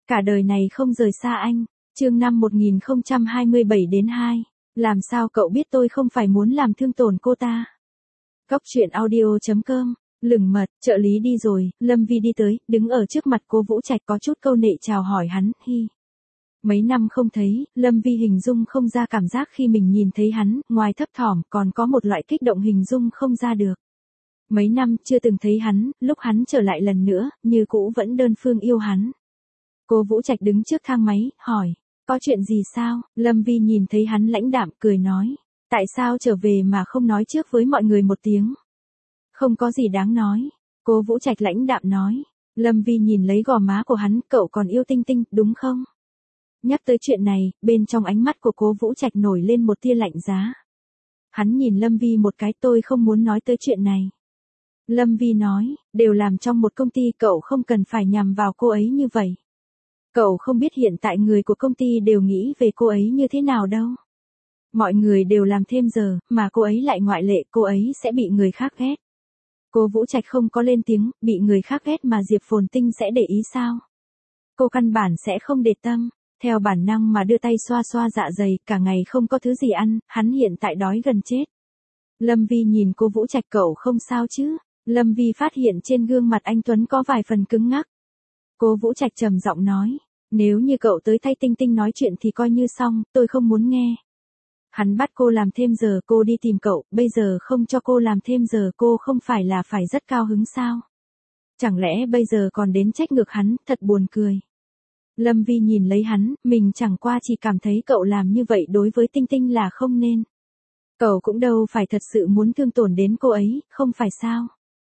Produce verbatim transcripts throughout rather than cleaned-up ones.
Cả đời này không rời xa anh. Chương năm một nghìn không trăm hai mươi bảy đến hai. Làm sao cậu biết tôi không phải muốn làm thương tổn cô ta? Góc truyện audio chấm com. Lửng mật, trợ lý đi rồi, Lâm Vi đi tới, đứng ở trước mặt cô Vũ Trạch có chút câu nệ chào hỏi hắn, hi. Mấy năm không thấy, Lâm Vi hình dung không ra cảm giác khi mình nhìn thấy hắn, ngoài thấp thỏm còn có một loại kích động hình dung không ra được. Mấy năm chưa từng thấy hắn, lúc hắn trở lại lần nữa, như cũ vẫn đơn phương yêu hắn. Cô Vũ Trạch đứng trước thang máy, hỏi, có chuyện gì sao? Lâm Vi nhìn thấy hắn lãnh đạm, cười nói, tại sao trở về mà không nói trước với mọi người một tiếng? Không có gì đáng nói. Cô Vũ Trạch lãnh đạm nói. Lâm Vi nhìn lấy gò má của hắn, cậu còn yêu Tinh Tinh, đúng không? Nhắc tới chuyện này, bên trong ánh mắt của cô Vũ Trạch nổi lên một tia lạnh giá. Hắn nhìn Lâm Vi một cái, tôi không muốn nói tới chuyện này. Lâm Vi nói, đều làm trong một công ty, cậu không cần phải nhằm vào cô ấy như vậy. Cậu không biết hiện tại người của công ty đều nghĩ về cô ấy như thế nào đâu. Mọi người đều làm thêm giờ, mà cô ấy lại ngoại lệ, cô ấy sẽ bị người khác ghét. Cô Vũ Trạch không có lên tiếng, bị người khác ghét mà Diệp Phồn Tinh sẽ để ý sao? Cô căn bản sẽ không để tâm, theo bản năng mà đưa tay xoa xoa dạ dày, cả ngày không có thứ gì ăn, hắn hiện tại đói gần chết. Lâm Vi nhìn cô Vũ Trạch, cậu không sao chứ? Lâm Vi phát hiện trên gương mặt anh Tuấn có vài phần cứng ngắc. Cô Vũ Trạch trầm giọng nói, nếu như cậu tới thay Tinh Tinh nói chuyện thì coi như xong, tôi không muốn nghe. Hắn bắt cô làm thêm giờ, cô đi tìm cậu, bây giờ không cho cô làm thêm giờ, cô không phải là phải rất cao hứng sao? Chẳng lẽ bây giờ còn đến trách ngược hắn, thật buồn cười. Lâm Vi nhìn lấy hắn, mình chẳng qua chỉ cảm thấy cậu làm như vậy đối với Tinh Tinh là không nên. Cậu cũng đâu phải thật sự muốn thương tổn đến cô ấy, không phải sao?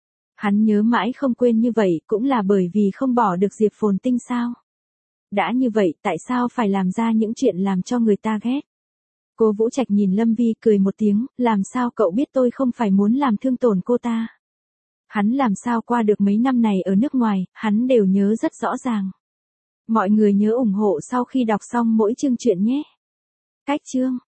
Hắn nhớ mãi không quên như vậy cũng là bởi vì không bỏ được Diệp Phồn Tinh sao? Đã như vậy, tại sao phải làm ra những chuyện làm cho người ta ghét? Cô Vũ Trạch nhìn Lâm Vi cười một tiếng, làm sao cậu biết tôi không phải muốn làm thương tổn cô ta? Hắn làm sao qua được mấy năm này ở nước ngoài, hắn đều nhớ rất rõ ràng. Mọi người nhớ ủng hộ sau khi đọc xong mỗi chương truyện nhé. Cách chương